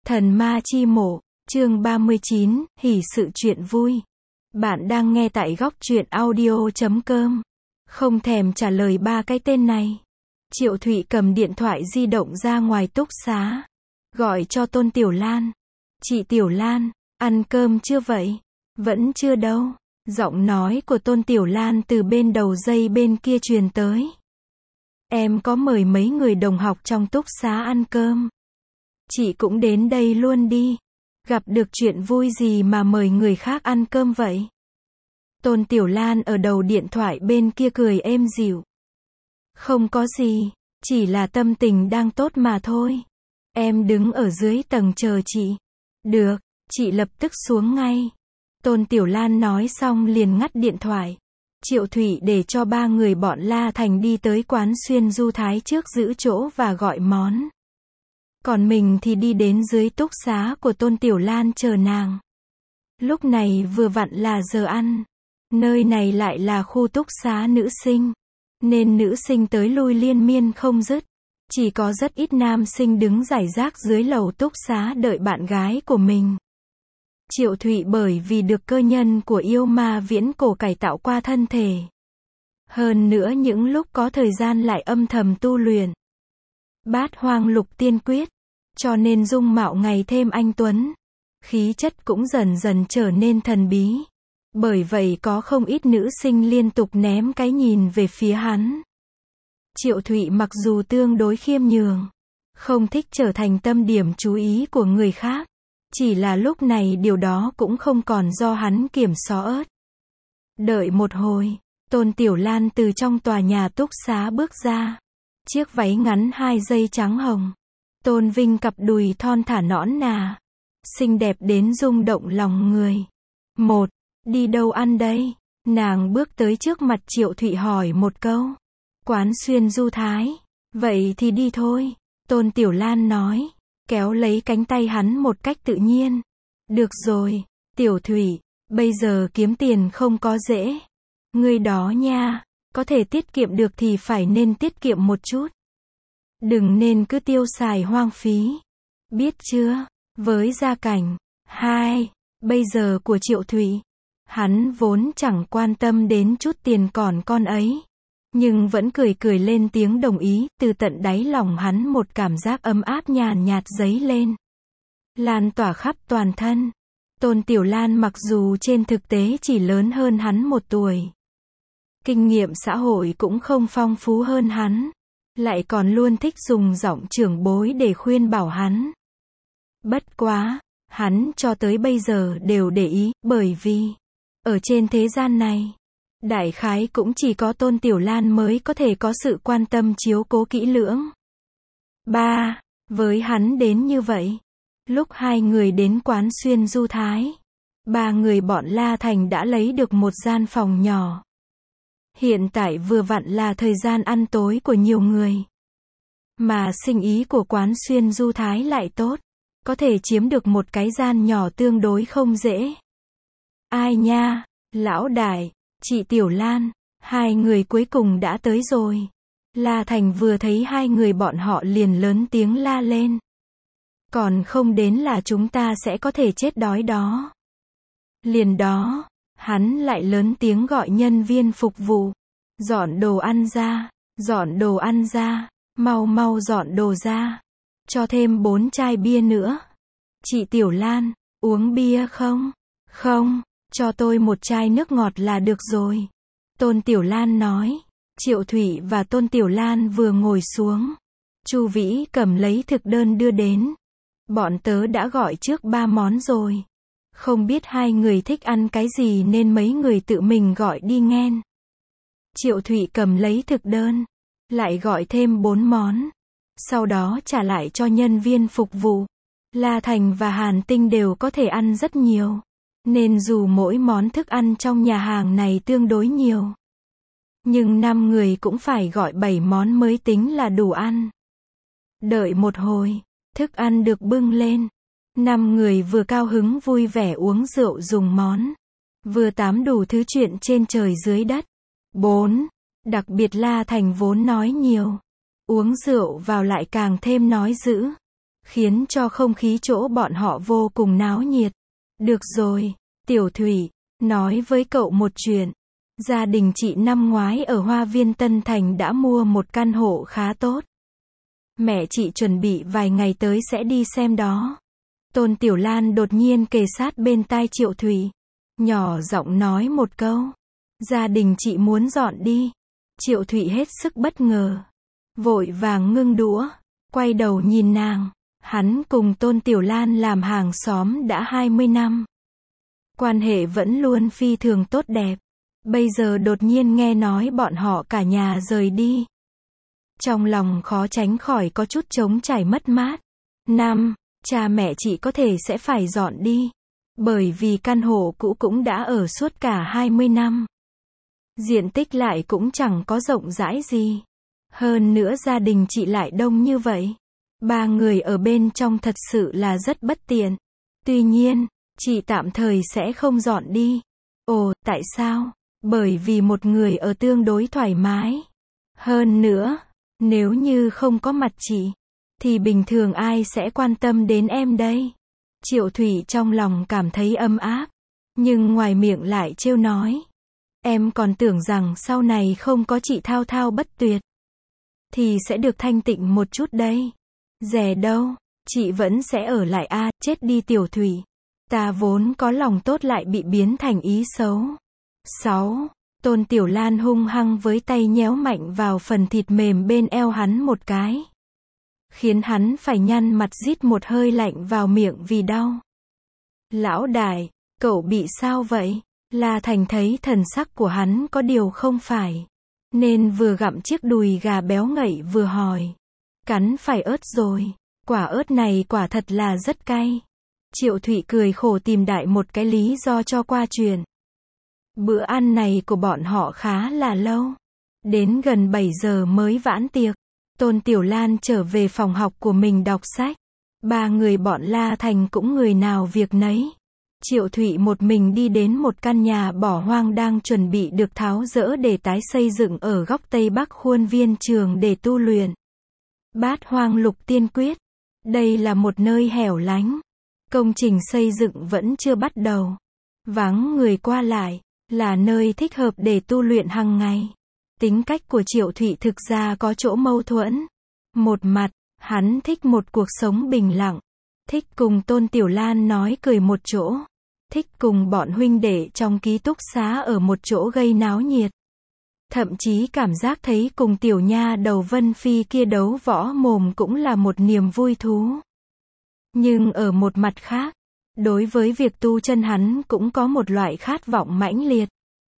Thần ma chi mộ, chương 39, hỉ sự chuyện vui. Bạn đang nghe tại góc truyện audio.com. Không thèm trả lời ba cái tên này. Triệu Thụy cầm điện thoại di động ra ngoài túc xá. Gọi cho Tôn Tiểu Lan. Chị Tiểu Lan, ăn cơm chưa vậy? Vẫn chưa đâu. Giọng nói của Tôn Tiểu Lan từ bên đầu dây bên kia truyền tới. Em có mời mấy người đồng học trong túc xá ăn cơm. Chị cũng đến đây luôn đi. Gặp được chuyện vui gì mà mời người khác ăn cơm vậy? Tôn Tiểu Lan ở đầu điện thoại bên kia cười êm dịu. Không có gì, chỉ là tâm tình đang tốt mà thôi. Em đứng ở dưới tầng chờ chị. Được, chị lập tức xuống ngay. Tôn Tiểu Lan nói xong liền ngắt điện thoại. Triệu Thụy để cho ba người bọn La Thành đi tới quán xuyên du thái trước giữ chỗ và gọi món. Còn mình thì đi đến dưới túc xá của Tôn Tiểu Lan chờ nàng. Lúc này vừa vặn là giờ ăn. Nơi này lại là khu túc xá nữ sinh. Nên nữ sinh tới lui liên miên không dứt. Chỉ có rất ít nam sinh đứng rải rác dưới lầu túc xá đợi bạn gái của mình. Triệu Thụy bởi vì được cơ nhân của yêu ma viễn cổ cải tạo qua thân thể. Hơn nữa những lúc có thời gian lại âm thầm tu luyện Bát Hoang Lục Tiên Quyết. Cho nên dung mạo ngày thêm anh tuấn. Khí chất cũng dần dần trở nên thần bí. Bởi vậy có không ít nữ sinh liên tục ném cái nhìn về phía hắn. Triệu Thụy mặc dù tương đối khiêm nhường, không thích trở thành tâm điểm chú ý của người khác. Chỉ là lúc này điều đó cũng không còn do hắn kiểm soát. Đợi một hồi, Tôn Tiểu Lan từ trong tòa nhà túc xá bước ra. Chiếc váy ngắn 2 dây trắng hồng. Tôn vinh cặp đùi thon thả nõn nà. Xinh đẹp đến rung động lòng người. Một, đi đâu ăn đây? Nàng bước tới trước mặt Triệu Thụy hỏi một câu. Quán xuyên du thái. Vậy thì đi thôi. Tôn Tiểu Lan nói. Kéo lấy cánh tay hắn một cách tự nhiên. Được rồi, Tiểu Thụy, bây giờ kiếm tiền không có dễ. Ngươi đó nha, có thể tiết kiệm được thì phải nên tiết kiệm một chút. Đừng nên cứ tiêu xài hoang phí. Biết chưa? Với gia cảnh bây giờ của Triệu Thụy, hắn vốn chẳng quan tâm đến chút tiền còn con ấy. Nhưng vẫn cười cười lên tiếng đồng ý, từ tận đáy lòng hắn một cảm giác ấm áp nhàn nhạt dấy lên. Lan tỏa khắp toàn thân. Tôn Tiểu Lan mặc dù trên thực tế chỉ lớn hơn hắn 1 tuổi. Kinh nghiệm xã hội cũng không phong phú hơn hắn. Lại còn luôn thích dùng giọng trưởng bối để khuyên bảo hắn. Bất quá, hắn cho tới bây giờ đều để ý, bởi vì, ở trên thế gian này, đại khái cũng chỉ có Tôn Tiểu Lan mới có thể có sự quan tâm chiếu cố kỹ lưỡng. Với hắn đến như vậy. Lúc 2 người đến quán xuyên du thái, 3 người bọn La Thành đã lấy được một gian phòng nhỏ. Hiện tại vừa vặn là thời gian ăn tối của nhiều người. Mà sinh ý của quán xuyên du thái lại tốt. Có thể chiếm được một cái gian nhỏ tương đối không dễ. Ai nha, lão đại, chị Tiểu Lan, 2 người cuối cùng đã tới rồi. La Thành vừa thấy 2 người bọn họ liền lớn tiếng la lên. Còn không đến là chúng ta sẽ có thể chết đói đó. Liền đó, hắn lại lớn tiếng gọi nhân viên phục vụ. Dọn đồ ăn ra, mau mau dọn đồ ra. Cho thêm 4 chai bia nữa. Chị Tiểu Lan, uống bia không? Không, cho tôi 1 chai nước ngọt là được rồi. Tôn Tiểu Lan nói. Triệu Thụy và Tôn Tiểu Lan vừa ngồi xuống. Chu Vĩ cầm lấy thực đơn đưa đến. Bọn tớ đã gọi trước 3 món rồi. Không biết 2 người thích ăn cái gì nên mấy người tự mình gọi đi nghen. Triệu Thụy cầm lấy thực đơn. Lại gọi thêm 4 món. Sau đó trả lại cho nhân viên phục vụ. La Thành và Hàn Tinh đều có thể ăn rất nhiều. Nên dù mỗi món thức ăn trong nhà hàng này tương đối nhiều. Nhưng 5 người cũng phải gọi 7 món mới tính là đủ ăn. Đợi một hồi, thức ăn được bưng lên. 5 người vừa cao hứng vui vẻ uống rượu dùng món. Vừa tám đủ thứ chuyện trên trời dưới đất. 4. Đặc biệt La Thành vốn nói nhiều. Uống rượu vào lại càng thêm nói dữ. khiến cho không khí chỗ bọn họ vô cùng náo nhiệt. Được rồi, Tiểu Thủy, nói với cậu một chuyện. Gia đình chị năm ngoái ở Hoa Viên Tân Thành đã mua một căn hộ khá tốt. Mẹ chị chuẩn bị vài ngày tới sẽ đi xem đó. Tôn Tiểu Lan đột nhiên kề sát bên tai Triệu Thủy, nhỏ giọng nói một câu. Gia đình chị muốn dọn đi. Triệu Thủy hết sức bất ngờ, vội vàng ngưng đũa, quay đầu nhìn nàng. Hắn cùng Tôn Tiểu Lan làm hàng xóm đã 20 năm. Quan hệ vẫn luôn phi thường tốt đẹp. Bây giờ đột nhiên nghe nói bọn họ cả nhà rời đi. Trong lòng khó tránh khỏi có chút trống trải mất mát. Cha mẹ chị có thể sẽ phải dọn đi. Bởi vì căn hộ cũ cũng đã ở suốt cả 20 năm. Diện tích lại cũng chẳng có rộng rãi gì. Hơn nữa gia đình chị lại đông như vậy. 3 người ở bên trong thật sự là rất bất tiện. Tuy nhiên, chị tạm thời sẽ không dọn đi. Ồ, tại sao? Bởi vì một người ở tương đối thoải mái. Hơn nữa, nếu như không có mặt chị, thì bình thường ai sẽ quan tâm đến em đây? Triệu Thủy trong lòng cảm thấy ấm áp, nhưng ngoài miệng lại trêu nói. Em còn tưởng rằng sau này không có chị thao thao bất tuyệt, thì sẽ được thanh tịnh một chút đây. Dè đâu, chị vẫn sẽ ở lại a, chết đi Tiểu Thủy. Ta vốn có lòng tốt lại bị biến thành ý xấu. 6. Tôn Tiểu Lan hung hăng với tay nhéo mạnh vào phần thịt mềm bên eo hắn một cái, khiến hắn phải nhăn mặt rít một hơi lạnh vào miệng vì đau. Lão đại, cậu bị sao vậy? La Thành thấy thần sắc của hắn có điều không phải, nên vừa gặm chiếc đùi gà béo ngậy vừa hỏi. Cắn phải ớt rồi, quả ớt này quả thật là rất cay. Triệu Thụy cười khổ tìm đại một cái lý do cho qua chuyện. Bữa ăn này của bọn họ khá là lâu. Đến gần 7 giờ mới vãn tiệc. Tôn Tiểu Lan trở về phòng học của mình đọc sách. 3 người bọn La Thành cũng người nào việc nấy. Triệu Thụy một mình đi đến một căn nhà bỏ hoang đang chuẩn bị được tháo dỡ để tái xây dựng ở góc Tây Bắc khuôn viên trường để tu luyện. Bát Hoang Lục Tiên Quyết. Đây là một nơi hẻo lánh. Công trình xây dựng vẫn chưa bắt đầu. Vắng người qua lại, là nơi thích hợp để tu luyện hàng ngày. Tính cách của Triệu Thụy thực ra có chỗ mâu thuẫn. Một mặt, hắn thích một cuộc sống bình lặng. Thích cùng Tôn Tiểu Lan nói cười một chỗ. Thích cùng bọn huynh đệ trong ký túc xá ở một chỗ gây náo nhiệt. Thậm chí cảm giác thấy cùng tiểu nha đầu Vân Phi kia đấu võ mồm cũng là một niềm vui thú. Nhưng ở một mặt khác, đối với việc tu chân hắn cũng có một loại khát vọng mãnh liệt.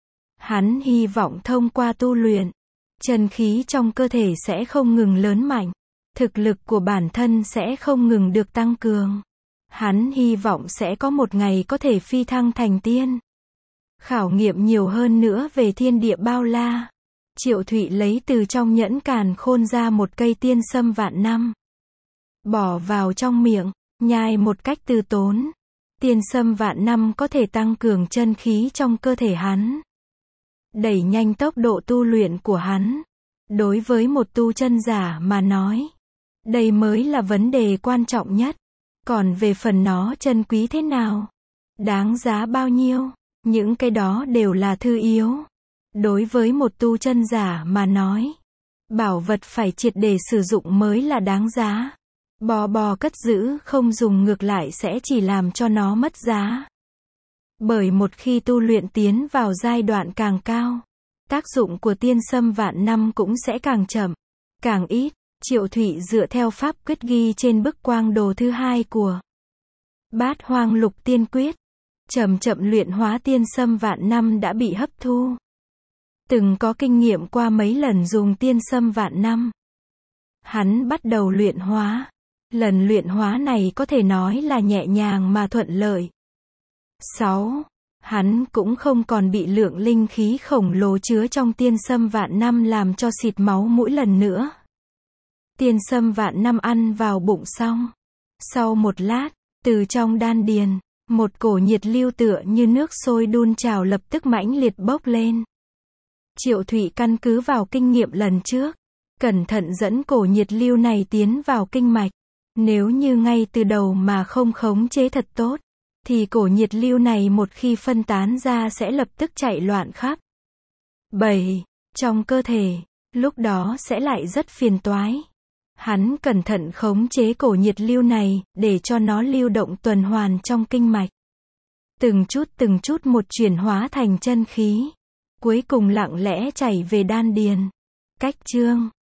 Hắn hy vọng thông qua tu luyện, chân khí trong cơ thể sẽ không ngừng lớn mạnh, thực lực của bản thân sẽ không ngừng được tăng cường. Hắn hy vọng sẽ có một ngày có thể phi thăng thành tiên. Khảo nghiệm nhiều hơn nữa về thiên địa bao la. Triệu Thụy lấy từ trong nhẫn càn khôn ra một cây tiên sâm vạn năm. Bỏ vào trong miệng, nhai một cách từ tốn. Tiên sâm vạn năm có thể tăng cường chân khí trong cơ thể hắn, đẩy nhanh tốc độ tu luyện của hắn. Đối với một tu chân giả mà nói, đây mới là vấn đề quan trọng nhất. Còn về phần nó chân quý thế nào, đáng giá bao nhiêu, những cái đó đều là thứ yếu. Đối với một tu chân giả mà nói, bảo vật phải triệt để sử dụng mới là đáng giá. Bò cất giữ không dùng ngược lại sẽ chỉ làm cho nó mất giá. Bởi một khi tu luyện tiến vào giai đoạn càng cao, tác dụng của tiên sâm vạn năm cũng sẽ càng chậm, càng ít. Triệu Thụy dựa theo pháp quyết ghi trên bức quang đồ thứ 2 của Bát Hoang Lục Tiên Quyết, chậm chậm luyện hóa tiên sâm vạn năm đã bị hấp thu. Từng có kinh nghiệm qua mấy lần dùng tiên sâm vạn năm, hắn bắt đầu luyện hóa. Lần luyện hóa này có thể nói là nhẹ nhàng mà thuận lợi. 6. Hắn cũng không còn bị lượng linh khí khổng lồ chứa trong tiên sâm vạn năm làm cho xịt máu mỗi lần nữa. Tiên sâm vạn năm ăn vào bụng xong. Sau một lát, từ trong đan điền, một cổ nhiệt lưu tựa như nước sôi đun trào lập tức mãnh liệt bốc lên. Triệu Thụy căn cứ vào kinh nghiệm lần trước, cẩn thận dẫn cổ nhiệt lưu này tiến vào kinh mạch. Nếu như ngay từ đầu mà không khống chế thật tốt, thì cổ nhiệt lưu này một khi phân tán ra sẽ lập tức chạy loạn khắp 7 trong cơ thể, lúc đó sẽ lại rất phiền toái. Hắn cẩn thận khống chế cổ nhiệt lưu này, để cho nó lưu động tuần hoàn trong kinh mạch. Từng chút một chuyển hóa thành chân khí. Cuối cùng lặng lẽ chảy về đan điền. Cách chương